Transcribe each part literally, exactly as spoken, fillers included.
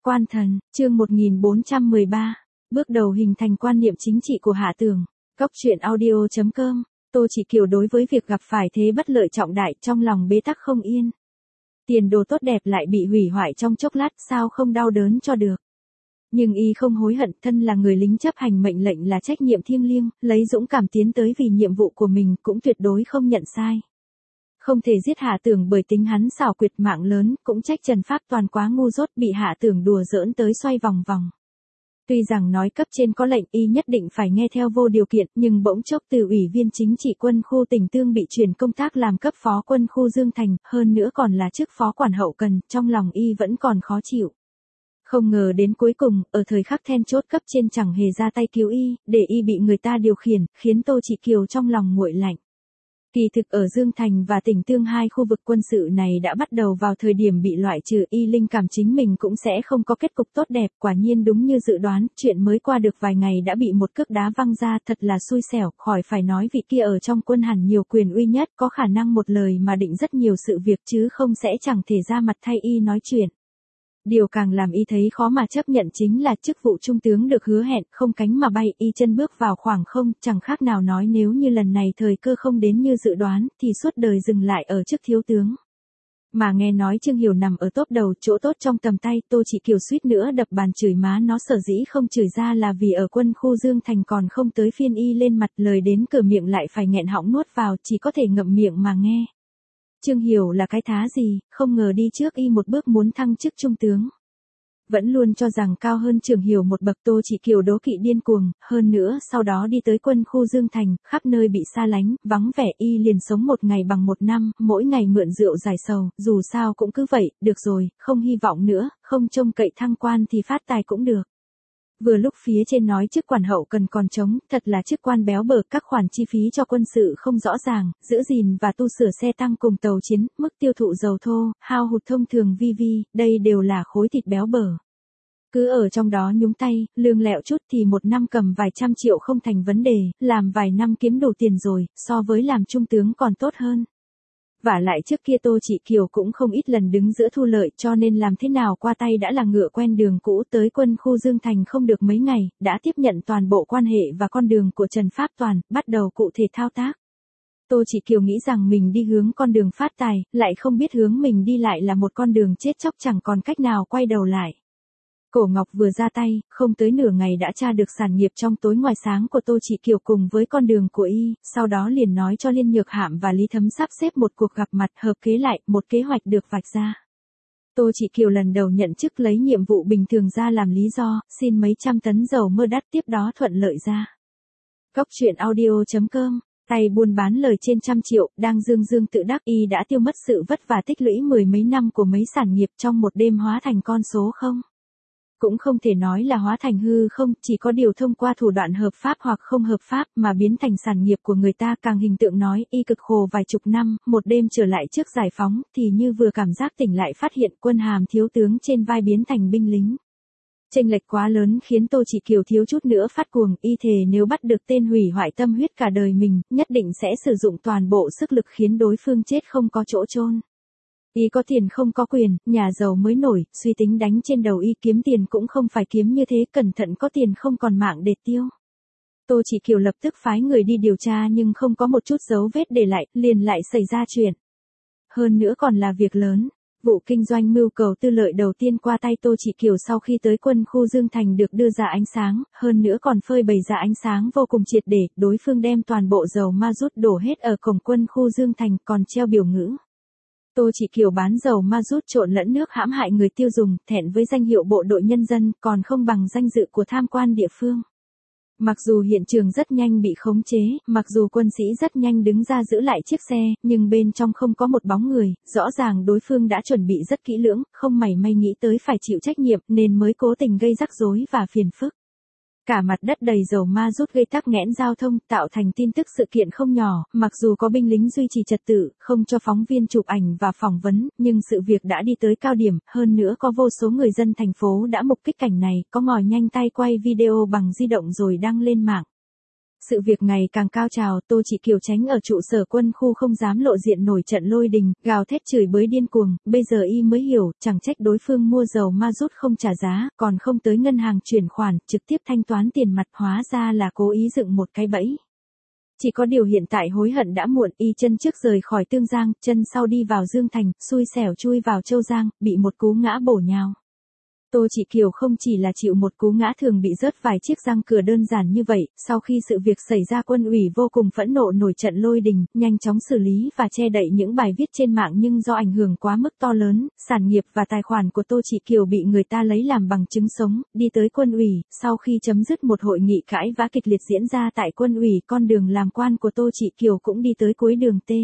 Quan Thần, chương một nghìn bốn trăm mười ba. Bước đầu hình thành quan niệm chính trị của Hạ Tường. Cốc truyện audio chấm com. Tô Chỉ Kiều đối với việc gặp phải thế bất lợi trọng đại trong lòng bế tắc không yên. Tiền đồ tốt đẹp lại bị hủy hoại trong chốc lát, sao không đau đớn cho được. Nhưng y không hối hận, thân là người lính chấp hành mệnh lệnh là trách nhiệm thiêng liêng, lấy dũng cảm tiến tới vì nhiệm vụ của mình, cũng tuyệt đối không nhận sai. Không thể giết Hạ Tường bởi tính hắn xảo quyệt mạng lớn, cũng trách Trần Pháp Toàn quá ngu dốt, bị Hạ Tường đùa giỡn tới xoay vòng vòng. Tuy rằng nói cấp trên có lệnh y nhất định phải nghe theo vô điều kiện, nhưng bỗng chốc từ ủy viên chính trị quân khu Tỉnh Tương bị chuyển công tác làm cấp phó quân khu Dương Thành, hơn nữa còn là chức phó quản hậu cần, trong lòng y vẫn còn khó chịu. Không ngờ đến cuối cùng, ở thời khắc then chốt cấp trên chẳng hề ra tay cứu y, để y bị người ta điều khiển, khiến Tô Chỉ Kiều trong lòng nguội lạnh. Kỳ thực ở Dương Thành và Tỉnh Tương hai khu vực quân sự này đã bắt đầu vào thời điểm bị loại trừ, y linh cảm chính mình cũng sẽ không có kết cục tốt đẹp, quả nhiên đúng như dự đoán, chuyện mới qua được vài ngày đã bị một cước đá văng ra, thật là xui xẻo, khỏi phải nói vị kia ở trong quân hẳn nhiều quyền uy nhất, có khả năng một lời mà định rất nhiều sự việc chứ không sẽ chẳng thể ra mặt thay y nói chuyện. Điều càng làm y thấy khó mà chấp nhận chính là chức vụ trung tướng được hứa hẹn, không cánh mà bay, y chân bước vào khoảng không, chẳng khác nào nói nếu như lần này thời cơ không đến như dự đoán, thì suốt đời dừng lại ở chức thiếu tướng. Mà nghe nói Trương Hiểu nằm ở top đầu, chỗ tốt trong tầm tay, Tô Chỉ Kiều suýt nữa đập bàn chửi má nó, sở dĩ không chửi ra là vì ở quân khu Dương Thành còn không tới phiên y lên mặt, lời đến cửa miệng lại phải nghẹn họng nuốt vào, chỉ có thể ngậm miệng mà nghe. Trương Hiểu là cái thá gì, không ngờ đi trước y một bước muốn thăng chức trung tướng. Vẫn luôn cho rằng cao hơn Trương Hiểu một bậc, Tô Chỉ Kiều đố kỵ điên cuồng, hơn nữa sau đó đi tới quân khu Dương Thành, khắp nơi bị xa lánh, vắng vẻ, y liền sống một ngày bằng một năm, mỗi ngày mượn rượu giải sầu, dù sao cũng cứ vậy, được rồi, không hy vọng nữa, không trông cậy thăng quan thì phát tài cũng được. Vừa lúc phía trên nói chức quản hậu cần còn trống, thật là chức quan béo bở, các khoản chi phí cho quân sự không rõ ràng, giữ gìn và tu sửa xe tăng cùng tàu chiến, mức tiêu thụ dầu thô, hao hụt thông thường vi vi, đây đều là khối thịt béo bở. Cứ ở trong đó nhúng tay, lương lẹo chút thì một năm cầm vài trăm triệu không thành vấn đề, làm vài năm kiếm đủ tiền rồi, so với làm trung tướng còn tốt hơn. Vả lại trước kia Tô Chỉ Kiều cũng không ít lần đứng giữa thu lợi, cho nên làm thế nào qua tay đã là ngựa quen đường cũ. Tới quân khu Dương Thành không được mấy ngày, đã tiếp nhận toàn bộ quan hệ và con đường của Trần Pháp Toàn, bắt đầu cụ thể thao tác. Tô Chỉ Kiều nghĩ rằng mình đi hướng con đường phát tài, lại không biết hướng mình đi lại là một con đường chết chóc, chẳng còn cách nào quay đầu lại. Cổ Ngọc vừa ra tay, không tới nửa ngày đã tra được sản nghiệp trong tối ngoài sáng của Tô Chỉ Kiều cùng với con đường của y, sau đó liền nói cho Liên Nhược Hạm và Lý Thấm sắp xếp một cuộc gặp mặt, hợp kế lại, một kế hoạch được vạch ra. Tô Chỉ Kiều lần đầu nhận chức lấy nhiệm vụ bình thường ra làm lý do, xin mấy trăm tấn dầu mơ đắt, tiếp đó thuận lợi ra. Cốc truyện audio chấm com. Tay buôn bán lời trên trăm triệu, đang dương dương tự đắc, y đã tiêu mất sự vất vả tích lũy mười mấy năm của mấy sản nghiệp trong một đêm hóa thành con số không. Cũng không thể nói là hóa thành hư không, chỉ có điều thông qua thủ đoạn hợp pháp hoặc không hợp pháp mà biến thành sản nghiệp của người ta. Càng hình tượng nói, y cực khổ vài chục năm, một đêm trở lại trước giải phóng, thì như vừa cảm giác tỉnh lại phát hiện quân hàm thiếu tướng trên vai biến thành binh lính. Chênh lệch quá lớn khiến Tô Chỉ Kiều thiếu chút nữa phát cuồng, y thề nếu bắt được tên hủy hoại tâm huyết cả đời mình, nhất định sẽ sử dụng toàn bộ sức lực khiến đối phương chết không có chỗ chôn. Y có tiền không có quyền, nhà giàu mới nổi, suy tính đánh trên đầu y, kiếm tiền cũng không phải kiếm như thế, cẩn thận có tiền không còn mạng để tiêu. Tô Chỉ Kiều lập tức phái người đi điều tra nhưng không có một chút dấu vết để lại, liền lại xảy ra chuyện. Hơn nữa còn là việc lớn. Vụ kinh doanh mưu cầu tư lợi đầu tiên qua tay Tô Chỉ Kiều sau khi tới quân khu Dương Thành được đưa ra ánh sáng, hơn nữa còn phơi bày ra ánh sáng vô cùng triệt để, đối phương đem toàn bộ dầu ma rút đổ hết ở cổng quân khu Dương Thành, còn treo biểu ngữ. Tô Chỉ Kiều bán dầu ma rút trộn lẫn nước hãm hại người tiêu dùng, thẹn với danh hiệu bộ đội nhân dân, còn không bằng danh dự của tham quan địa phương. Mặc dù hiện trường rất nhanh bị khống chế, mặc dù quân sĩ rất nhanh đứng ra giữ lại chiếc xe, nhưng bên trong không có một bóng người, rõ ràng đối phương đã chuẩn bị rất kỹ lưỡng, không mảy may nghĩ tới phải chịu trách nhiệm, nên mới cố tình gây rắc rối và phiền phức. Cả mặt đất đầy dầu ma rút gây tắc nghẽn giao thông, tạo thành tin tức sự kiện không nhỏ, mặc dù có binh lính duy trì trật tự, không cho phóng viên chụp ảnh và phỏng vấn, nhưng sự việc đã đi tới cao điểm, hơn nữa có vô số người dân thành phố đã mục kích cảnh này, có ngòi nhanh tay quay video bằng di động rồi đăng lên mạng. Sự việc ngày càng cao trào, Tô Chỉ Kiều tránh ở trụ sở quân khu không dám lộ diện nổi trận lôi đình, gào thét chửi bới điên cuồng, bây giờ y mới hiểu, chẳng trách đối phương mua dầu ma rút không trả giá, còn không tới ngân hàng chuyển khoản, trực tiếp thanh toán tiền mặt, hóa ra là cố ý dựng một cái bẫy. Chỉ có điều hiện tại hối hận đã muộn, y chân trước rời khỏi Tương Giang, chân sau đi vào Dương Thành, xui xẻo chui vào Châu Giang, bị một cú ngã bổ nhào. Tô Chỉ Kiều không chỉ là chịu một cú ngã thường bị rớt vài chiếc răng cửa đơn giản như vậy, sau khi sự việc xảy ra quân ủy vô cùng phẫn nộ nổi trận lôi đình, nhanh chóng xử lý và che đậy những bài viết trên mạng nhưng do ảnh hưởng quá mức to lớn, sản nghiệp và tài khoản của Tô Chỉ Kiều bị người ta lấy làm bằng chứng sống, đi tới quân ủy, sau khi chấm dứt một hội nghị cãi vã kịch liệt diễn ra tại quân ủy, con đường làm quan của Tô Chỉ Kiều cũng đi tới cuối đường T.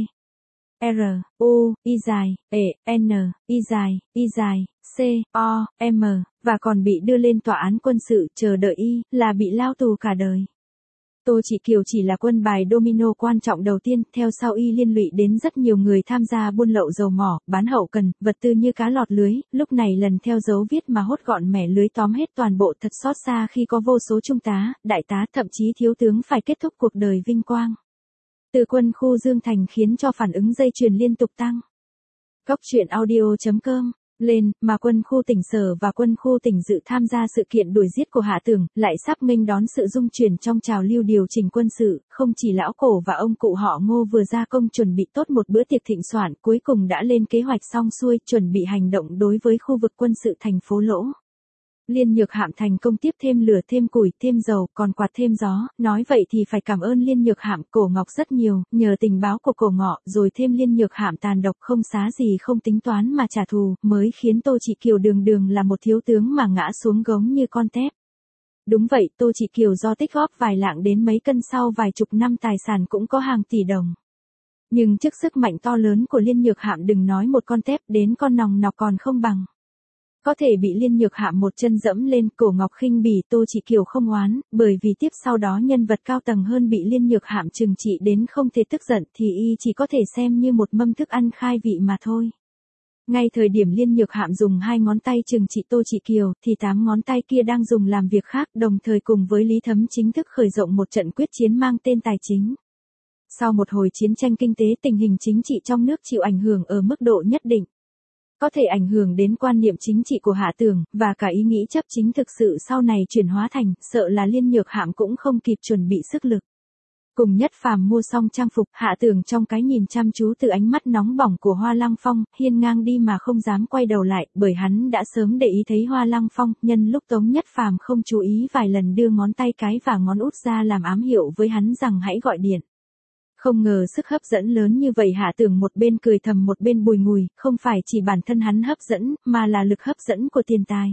R, U, Y dài, E, N, Y dài, Y dài, C, O, M, và còn bị đưa lên tòa án quân sự, chờ đợi y, là bị lao tù cả đời. Tô Chỉ Kiều chỉ là quân bài domino quan trọng đầu tiên, theo sau y liên lụy đến rất nhiều người tham gia buôn lậu dầu mỏ, bán hậu cần, vật tư như cá lọt lưới, lúc này lần theo dấu viết mà hốt gọn mẻ lưới tóm hết toàn bộ, thật xót xa khi có vô số trung tá, đại tá, thậm chí thiếu tướng phải kết thúc cuộc đời vinh quang. Từ quân khu Dương Thành khiến cho phản ứng dây chuyền liên tục tăng. Cóc truyện audio chấm com lên, mà quân khu tỉnh Sở và quân khu tỉnh Dự tham gia sự kiện đuổi giết của Hạ Tường, lại sắp nghênh đón sự dung chuyển trong trào lưu điều chỉnh quân sự, không chỉ lão cổ và ông cụ họ Ngô vừa ra công chuẩn bị tốt một bữa tiệc thịnh soạn, cuối cùng đã lên kế hoạch xong xuôi, chuẩn bị hành động đối với khu vực quân sự thành phố Lỗ. Liên Nhược Hạm thành công tiếp thêm lửa thêm củi thêm dầu, còn quạt thêm gió, nói vậy thì phải cảm ơn Liên Nhược Hạm, Cổ Ngọc rất nhiều, nhờ tình báo của Cổ Ngọ, rồi thêm Liên Nhược Hạm tàn độc không xá gì không tính toán mà trả thù, mới khiến Tô Chỉ Kiều đường đường là một thiếu tướng mà ngã xuống gống như con tép. Đúng vậy, Tô Chỉ Kiều do tích góp vài lạng đến mấy cân sau vài chục năm tài sản cũng có hàng tỷ đồng. Nhưng trước sức mạnh to lớn của Liên Nhược Hạm đừng nói một con tép, đến con nòng nọc còn không bằng. Có thể bị Liên Nhược Hạm một chân dẫm lên, Cổ Ngọc khinh bỉ, Tô Chỉ Kiều không oán, bởi vì tiếp sau đó nhân vật cao tầng hơn bị Liên Nhược Hạm trừng trị đến không thể tức giận thì y chỉ có thể xem như một mâm thức ăn khai vị mà thôi. Ngay thời điểm Liên Nhược Hạm dùng hai ngón tay trừng trị Tô Chỉ Kiều, thì tám ngón tay kia đang dùng làm việc khác, đồng thời cùng với Lý Thấm chính thức khởi động một trận quyết chiến mang tên tài chính. Sau một hồi chiến tranh kinh tế, tình hình chính trị trong nước chịu ảnh hưởng ở mức độ nhất định. Có thể ảnh hưởng đến quan niệm chính trị của Hạ Tường, và cả ý nghĩ chấp chính thực sự sau này chuyển hóa thành, sợ là Liên Nhược Hạm cũng không kịp chuẩn bị sức lực. Cùng Nhất Phàm mua xong trang phục, Hạ Tường trong cái nhìn chăm chú từ ánh mắt nóng bỏng của Hoa Lăng Phong, hiên ngang đi mà không dám quay đầu lại, bởi hắn đã sớm để ý thấy Hoa Lăng Phong, nhân lúc Tống Nhất Phàm không chú ý vài lần đưa ngón tay cái và ngón út ra làm ám hiệu với hắn rằng hãy gọi điện. Không ngờ sức hấp dẫn lớn như vậy, Hạ Tường một bên cười thầm một bên bùi ngùi, không phải chỉ bản thân hắn hấp dẫn, mà là lực hấp dẫn của tiền tài.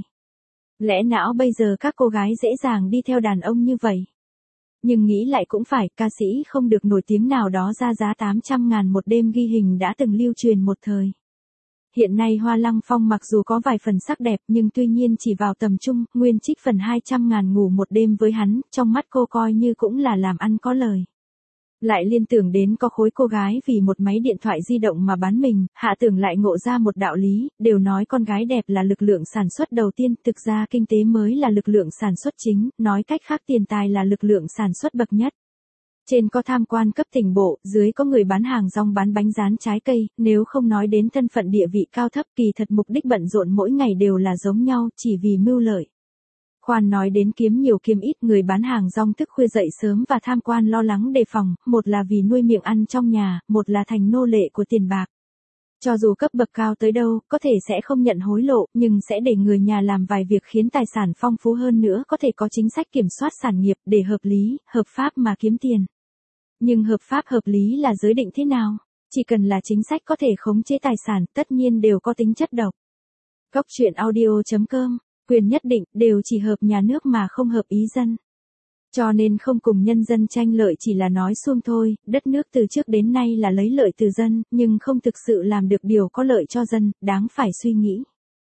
Lẽ não bây giờ các cô gái dễ dàng đi theo đàn ông như vậy. Nhưng nghĩ lại cũng phải, ca sĩ không được nổi tiếng nào đó ra giá tám trăm ngàn một đêm ghi hình đã từng lưu truyền một thời. Hiện nay Hoa Lăng Phong mặc dù có vài phần sắc đẹp nhưng tuy nhiên chỉ vào tầm trung, nguyên trích phần hai trăm ngàn ngủ một đêm với hắn, trong mắt cô coi như cũng là làm ăn có lời. Lại liên tưởng đến có khối cô gái vì một máy điện thoại di động mà bán mình, Hạ Tường lại ngộ ra một đạo lý, đều nói con gái đẹp là lực lượng sản xuất đầu tiên, thực ra kinh tế mới là lực lượng sản xuất chính, nói cách khác tiền tài là lực lượng sản xuất bậc nhất. Trên có tham quan cấp tỉnh bộ, dưới có người bán hàng rong bán bánh rán trái cây, nếu không nói đến thân phận địa vị cao thấp, kỳ thật mục đích bận rộn mỗi ngày đều là giống nhau, chỉ vì mưu lợi. Khoan nói đến kiếm nhiều kiếm ít, người bán hàng rong thức khuya dậy sớm và tham quan lo lắng đề phòng, một là vì nuôi miệng ăn trong nhà, một là thành nô lệ của tiền bạc. Cho dù cấp bậc cao tới đâu, có thể sẽ không nhận hối lộ, nhưng sẽ để người nhà làm vài việc khiến tài sản phong phú hơn nữa, có thể có chính sách kiểm soát sản nghiệp để hợp lý, hợp pháp mà kiếm tiền. Nhưng hợp pháp hợp lý là giới định thế nào? Chỉ cần là chính sách có thể khống chế tài sản, tất nhiên đều có tính chất độc. Cóc truyện audio chấm com, quyền nhất định, đều chỉ hợp nhà nước mà không hợp ý dân. Cho nên không cùng nhân dân tranh lợi chỉ là nói suông thôi, đất nước từ trước đến nay là lấy lợi từ dân, nhưng không thực sự làm được điều có lợi cho dân, đáng phải suy nghĩ.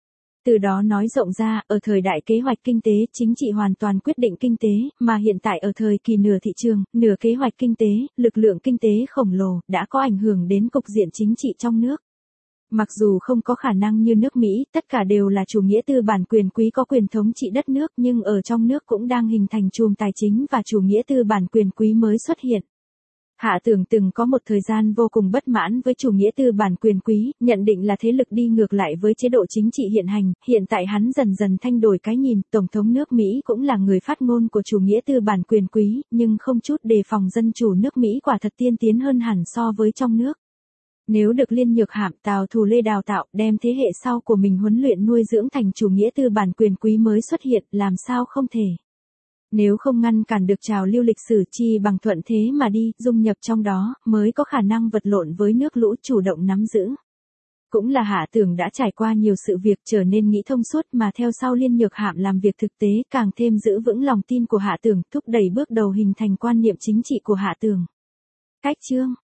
Từ đó nói rộng ra, ở thời đại kế hoạch kinh tế, chính trị hoàn toàn quyết định kinh tế, mà hiện tại ở thời kỳ nửa thị trường, nửa kế hoạch kinh tế, lực lượng kinh tế khổng lồ, đã có ảnh hưởng đến cục diện chính trị trong nước. Mặc dù không có khả năng như nước Mỹ, tất cả đều là chủ nghĩa tư bản quyền quý có quyền thống trị đất nước, nhưng ở trong nước cũng đang hình thành chùm tài chính và chủ nghĩa tư bản quyền quý mới xuất hiện. Hạ Tường từng có một thời gian vô cùng bất mãn với chủ nghĩa tư bản quyền quý, nhận định là thế lực đi ngược lại với chế độ chính trị hiện hành, hiện tại hắn dần dần thay đổi cái nhìn, Tổng thống nước Mỹ cũng là người phát ngôn của chủ nghĩa tư bản quyền quý, nhưng không chút đề phòng dân chủ nước Mỹ quả thật tiên tiến hơn hẳn so với trong nước. Nếu được Liên Nhược Hạm, Tào Thù Lê đào tạo, đem thế hệ sau của mình huấn luyện nuôi dưỡng thành chủ nghĩa tư bản quyền quý mới xuất hiện, làm sao không thể. Nếu không ngăn cản được trào lưu lịch sử chi bằng thuận thế mà đi, dung nhập trong đó, mới có khả năng vật lộn với nước lũ chủ động nắm giữ. Cũng là Hạ Tường đã trải qua nhiều sự việc trở nên nghĩ thông suốt mà theo sau Liên Nhược Hạm làm việc thực tế càng thêm giữ vững lòng tin của Hạ Tường, thúc đẩy bước đầu hình thành quan niệm chính trị của Hạ Tường. Cách chương